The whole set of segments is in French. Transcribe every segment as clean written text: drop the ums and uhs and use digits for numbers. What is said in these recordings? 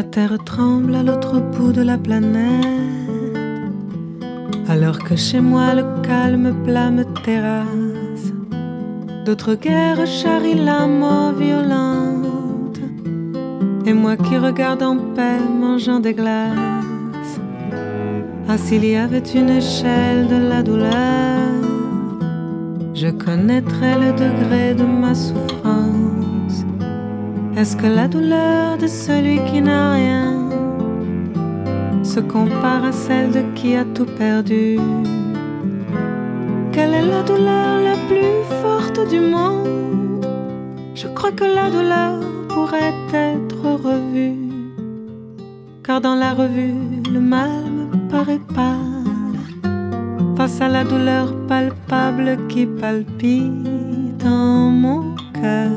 La terre tremble à l'autre bout de la planète, alors que chez moi le calme plat me terrasse. D'autres guerres charrient la mort violente, et moi qui regarde en paix mangeant des glaces. Ah, s'il y avait une échelle de la douleur, je connaîtrais le degré de ma souffrance. Est-ce que la douleur de celui qui n'a rien se compare à celle de qui a tout perdu? Quelle est la douleur la plus forte du monde? Je crois que la douleur pourrait être revue, car dans la revue, le mal me paraît pâle face à la douleur palpable qui palpite en mon cœur.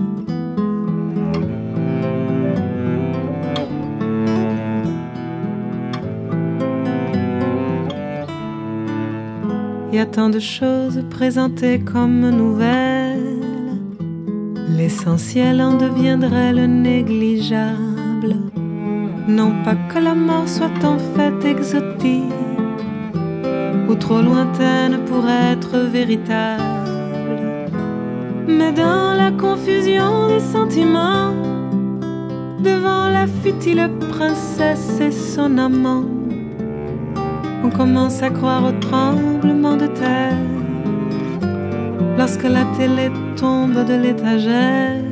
Il y a tant de choses présentées comme nouvelles, l'essentiel en deviendrait le négligeable. Non pas que la mort soit en fait exotique ou trop lointaine pour être véritable, mais dans la confusion des sentiments, devant la futile princesse et son amant, on commence à croire au tremblement de terre lorsque la télé tombe de l'étagère.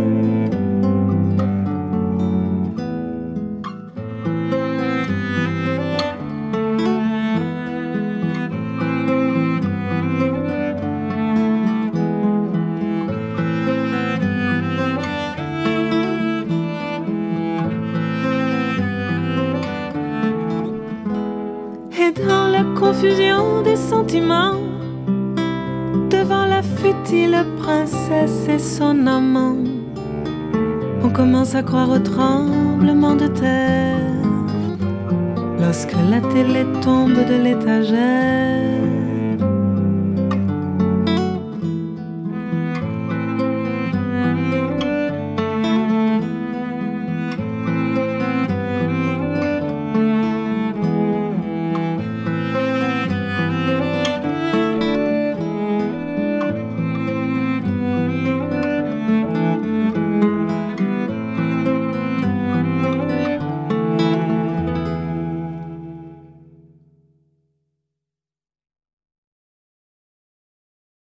Confusion des sentiments, devant la futile princesse et son amant, on commence à croire au tremblement de terre lorsque la télé tombe de l'étagère.